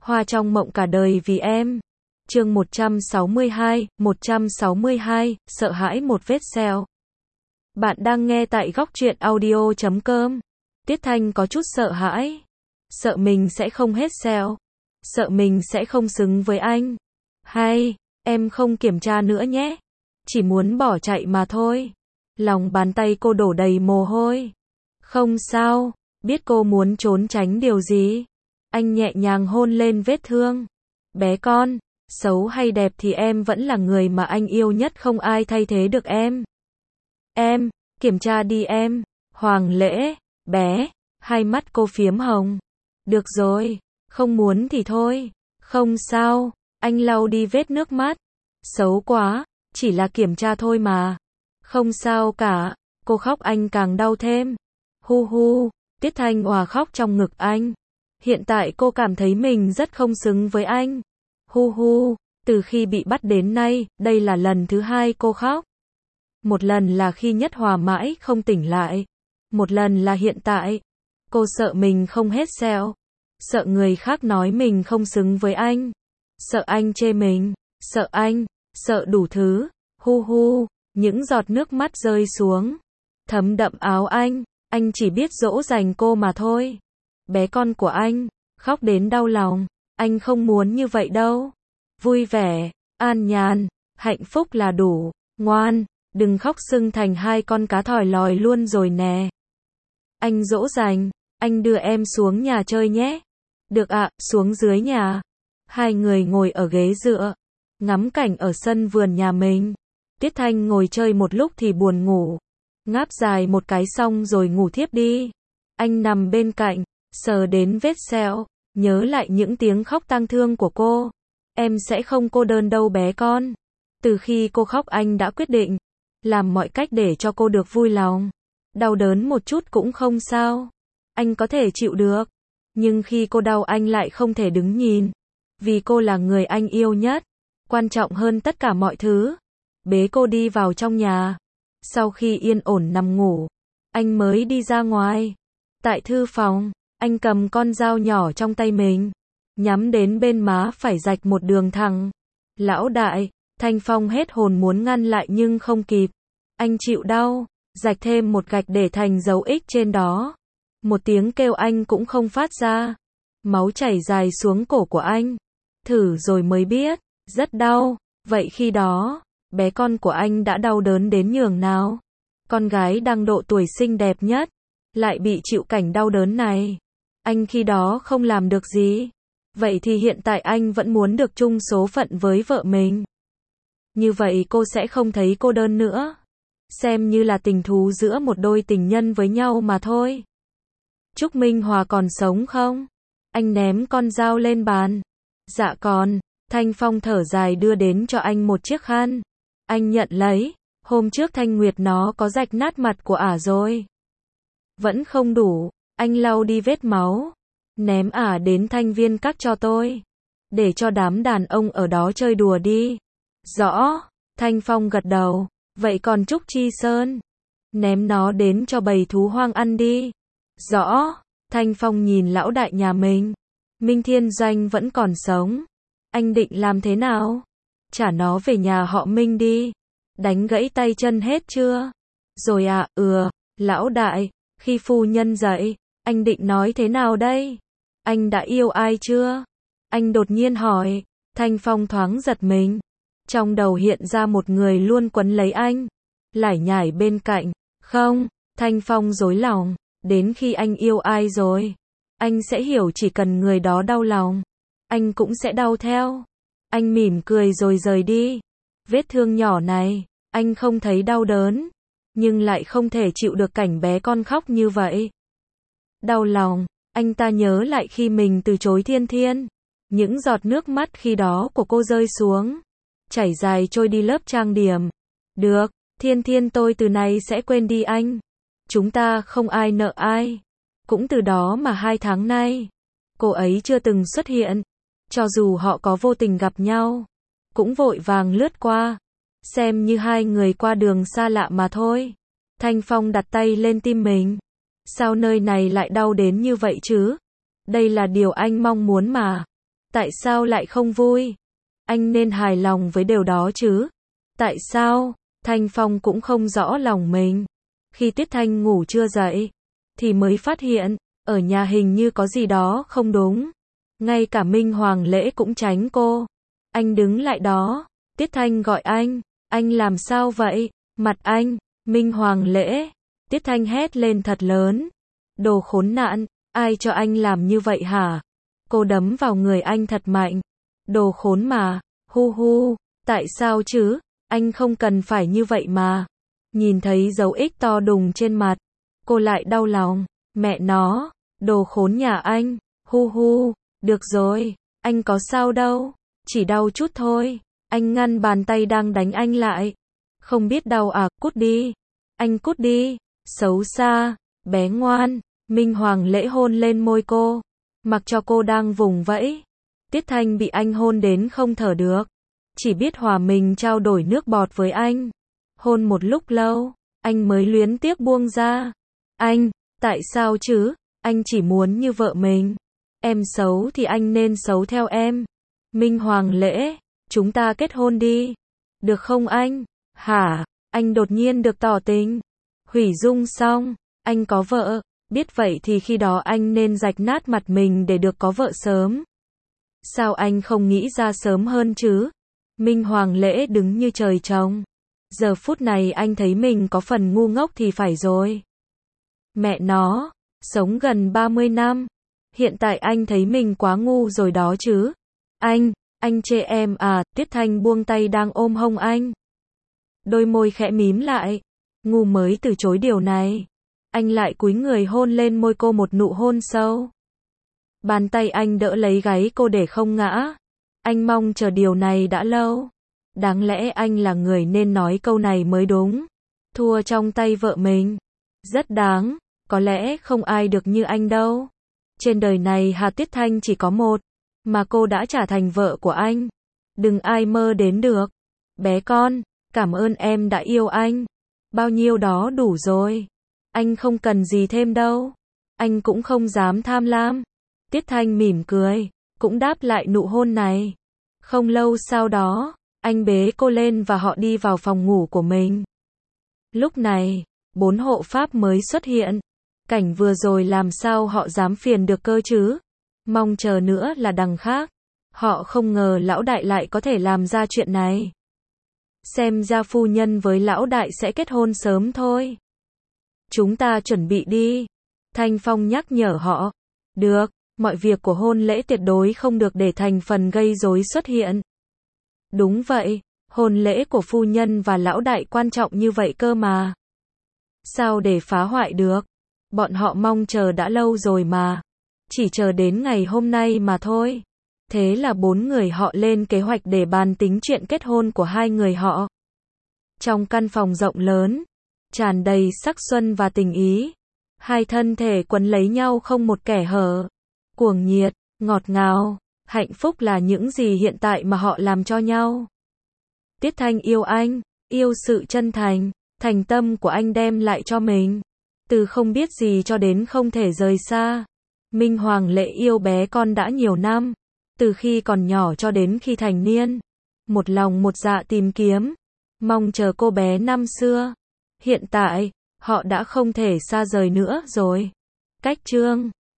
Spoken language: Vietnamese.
Hoa trong mộng cả đời vì em. Chương 162, sợ hãi một vết sẹo. Bạn đang nghe tại góc truyện audio.com. Tiết Thanh có chút sợ hãi. Sợ mình sẽ không hết sẹo. Sợ mình sẽ không xứng với anh. Hay, em không kiểm tra nữa nhé. Chỉ muốn bỏ chạy mà thôi. Lòng bàn tay cô đổ đầy mồ hôi. Không sao, biết cô muốn trốn tránh điều gì. Anh nhẹ nhàng hôn lên vết thương. Bé con, xấu hay đẹp thì em vẫn là người mà anh yêu nhất, không ai thay thế được em. Em, kiểm tra đi em. Hoàng Lễ, bé, hai mắt cô phiếm hồng. Được rồi, không muốn thì thôi. Không sao, anh lau đi vết nước mắt. Xấu quá, chỉ là kiểm tra thôi mà. Không sao cả, cô khóc anh càng đau thêm. Hu hu, Tiết Thanh òa khóc trong ngực anh. Hiện tại cô cảm thấy mình rất không xứng với anh. Hu hu, từ khi bị bắt đến nay, đây là lần thứ hai cô khóc. Một lần là khi Nhất Hòa mãi không tỉnh lại. Một lần là hiện tại. Cô sợ mình không hết sẹo. Sợ người khác nói mình không xứng với anh. Sợ anh chê mình. Sợ anh. Sợ đủ thứ. Hu hu, những giọt nước mắt rơi xuống. Thấm đậm áo anh. Anh chỉ biết dỗ dành cô mà thôi. Bé con của anh. Khóc đến đau lòng. Anh không muốn như vậy đâu. Vui vẻ, an nhàn, hạnh phúc là đủ. Ngoan, đừng khóc sưng thành hai con cá thòi lòi luôn rồi nè. Anh dỗ dành, anh đưa em xuống nhà chơi nhé. Được ạ, xuống dưới nhà. Hai người ngồi ở ghế dựa, ngắm cảnh ở sân vườn nhà mình. Tiết Thanh ngồi chơi một lúc thì buồn ngủ. Ngáp dài một cái xong rồi ngủ thiếp đi. Anh nằm bên cạnh, sờ đến vết sẹo, nhớ lại những tiếng khóc tang thương của cô. Em sẽ không cô đơn đâu bé con. Từ khi cô khóc anh đã quyết định làm mọi cách để cho cô được vui lòng. Đau đớn một chút cũng không sao. Anh có thể chịu được. Nhưng khi cô đau anh lại không thể đứng nhìn. Vì cô là người anh yêu nhất. Quan trọng hơn tất cả mọi thứ. Bế cô đi vào trong nhà. Sau khi yên ổn nằm ngủ, anh mới đi ra ngoài. Tại thư phòng, anh cầm con dao nhỏ trong tay mình. Nhắm đến bên má phải rạch một đường thẳng. Lão đại, Thanh Phong hết hồn muốn ngăn lại nhưng không kịp. Anh chịu đau, rạch thêm một gạch để thành dấu X trên đó. Một tiếng kêu anh cũng không phát ra. Máu chảy dài xuống cổ của anh. Thử rồi mới biết, rất đau. Vậy khi đó, bé con của anh đã đau đớn đến nhường nào? Con gái đang độ tuổi xinh đẹp nhất, lại bị chịu cảnh đau đớn này. Anh khi đó không làm được gì. Vậy thì hiện tại anh vẫn muốn được chung số phận với vợ mình. Như vậy cô sẽ không thấy cô đơn nữa. Xem như là tình thú giữa một đôi tình nhân với nhau mà thôi. Trúc Minh Hòa còn sống không? Anh ném con dao lên bàn. Dạ còn. Thanh Phong thở dài đưa đến cho anh một chiếc khăn. Anh nhận lấy. Hôm trước Thanh Nguyệt nó có rạch nát mặt của ả rồi. Vẫn không đủ. Anh lau đi vết máu. Ném ả đến Thanh Viên Các cho tôi. Để cho đám đàn ông ở đó chơi đùa đi. Rõ. Thanh Phong gật đầu. Vậy còn Trúc Chi Sơn? Ném nó đến cho bầy thú hoang ăn đi. Rõ. Thanh Phong nhìn lão đại nhà mình. Minh Thiên Doanh vẫn còn sống. Anh định làm thế nào? Trả nó về nhà họ Minh đi. Đánh gãy tay chân hết chưa? Rồi à, lão đại, khi phu nhân dậy, anh định nói thế nào đây? Anh đã yêu ai chưa? Anh đột nhiên hỏi. Thanh Phong thoáng giật mình. Trong đầu hiện ra một người luôn quấn lấy anh. Lải nhải bên cạnh. Không, Thanh Phong rối lòng. Đến khi anh yêu ai rồi, anh sẽ hiểu chỉ cần người đó đau lòng, anh cũng sẽ đau theo. Anh mỉm cười rồi rời đi. Vết thương nhỏ này, anh không thấy đau đớn. Nhưng lại không thể chịu được cảnh bé con khóc như vậy. Đau lòng, anh ta nhớ lại khi mình từ chối Thiên Thiên. Những giọt nước mắt khi đó của cô rơi xuống. Chảy dài trôi đi lớp trang điểm. Được, Thiên Thiên tôi từ nay sẽ quên đi anh. Chúng ta không ai nợ ai. Cũng từ đó mà 2 tháng nay, cô ấy chưa từng xuất hiện. Cho dù họ có vô tình gặp nhau, cũng vội vàng lướt qua. Xem như hai người qua đường xa lạ mà thôi. Thanh Phong đặt tay lên tim mình. Sao nơi này lại đau đến như vậy chứ? Đây là điều anh mong muốn mà. Tại sao lại không vui? Anh nên hài lòng với điều đó chứ. Tại sao? Thanh Phong cũng không rõ lòng mình. Khi Tiết Thanh ngủ chưa dậy, thì mới phát hiện, ở nhà hình như có gì đó không đúng. Ngay cả Minh Hoàng Lễ cũng tránh cô. Anh đứng lại đó, Tiết Thanh gọi anh làm sao vậy? Mặt anh, Minh Hoàng Lễ. Tiết Thanh hét lên thật lớn. Đồ khốn nạn, ai cho anh làm như vậy hả? Cô đấm vào người anh thật mạnh. Đồ khốn mà, hu hu, tại sao chứ? Anh không cần phải như vậy mà. Nhìn thấy dấu X to đùng trên mặt, cô lại đau lòng. Mẹ nó, đồ khốn nhà anh, hu hu, được rồi, anh có sao đâu, chỉ đau chút thôi. Anh ngăn bàn tay đang đánh anh lại. Không biết đau à, cút đi. Anh cút đi, xấu xa, bé ngoan. Minh Hoàng Lễ hôn lên môi cô, mặc cho cô đang vùng vẫy. Tiết Thanh bị anh hôn đến không thở được, chỉ biết hòa mình trao đổi nước bọt với anh. Hôn một lúc lâu, anh mới luyến tiếc buông ra. Anh, tại sao chứ? Anh chỉ muốn như vợ mình. Em xấu thì anh nên xấu theo em. Minh Hoàng Lễ, chúng ta kết hôn đi. Được không anh? Hả? Anh đột nhiên được tỏ tình. Hủy dung xong, anh có vợ. Biết vậy thì khi đó anh nên rạch nát mặt mình để được có vợ sớm. Sao anh không nghĩ ra sớm hơn chứ? Minh Hoàng Lễ đứng như trời trồng. Giờ phút này anh thấy mình có phần ngu ngốc thì phải rồi. Mẹ nó, sống gần 30 năm. Hiện tại anh thấy mình quá ngu rồi đó chứ. Anh chê em à? Tiết Thanh buông tay đang ôm hông anh. Đôi môi khẽ mím lại. Ngu mới từ chối điều này. Anh lại cúi người hôn lên môi cô một nụ hôn sâu. Bàn tay anh đỡ lấy gáy cô để không ngã. Anh mong chờ điều này đã lâu. Đáng lẽ anh là người nên nói câu này mới đúng. Thua trong tay vợ mình. Rất đáng, có lẽ không ai được như anh đâu. Trên đời này Hà Tiết Thanh chỉ có một, mà cô đã trở thành vợ của anh. Đừng ai mơ đến được. Bé con, cảm ơn em đã yêu anh. Bao nhiêu đó đủ rồi. Anh không cần gì thêm đâu. Anh cũng không dám tham lam. Tiết Thanh mỉm cười, cũng đáp lại nụ hôn này. Không lâu sau đó, anh bế cô lên và họ đi vào phòng ngủ của mình. Lúc này, 4 hộ pháp mới xuất hiện. Cảnh vừa rồi làm sao họ dám phiền được cơ chứ? Mong chờ nữa là đằng khác. Họ không ngờ lão đại lại có thể làm ra chuyện này. Xem ra phu nhân với lão đại sẽ kết hôn sớm thôi. Chúng ta chuẩn bị đi. Thanh Phong nhắc nhở họ. Được, mọi việc của hôn lễ tuyệt đối không được để thành phần gây rối xuất hiện. Đúng vậy, hôn lễ của phu nhân và lão đại quan trọng như vậy cơ mà. Sao để phá hoại được? Bọn họ mong chờ đã lâu rồi mà. Chỉ chờ đến ngày hôm nay mà thôi. Thế là 4 người họ lên kế hoạch để bàn tính chuyện kết hôn của hai người họ. Trong căn phòng rộng lớn, tràn đầy sắc xuân và tình ý. Hai thân thể quấn lấy nhau không một kẻ hở. Cuồng nhiệt, ngọt ngào, hạnh phúc là những gì hiện tại mà họ làm cho nhau. Tiết Thanh yêu anh, yêu sự chân thành, thành tâm của anh đem lại cho mình. Từ không biết gì cho đến không thể rời xa. Minh Hoàng Lễ yêu bé con đã nhiều năm. Từ khi còn nhỏ cho đến khi thành niên. Một lòng một dạ tìm kiếm. Mong chờ cô bé năm xưa. Hiện tại, họ đã không thể xa rời nữa rồi. Cách chương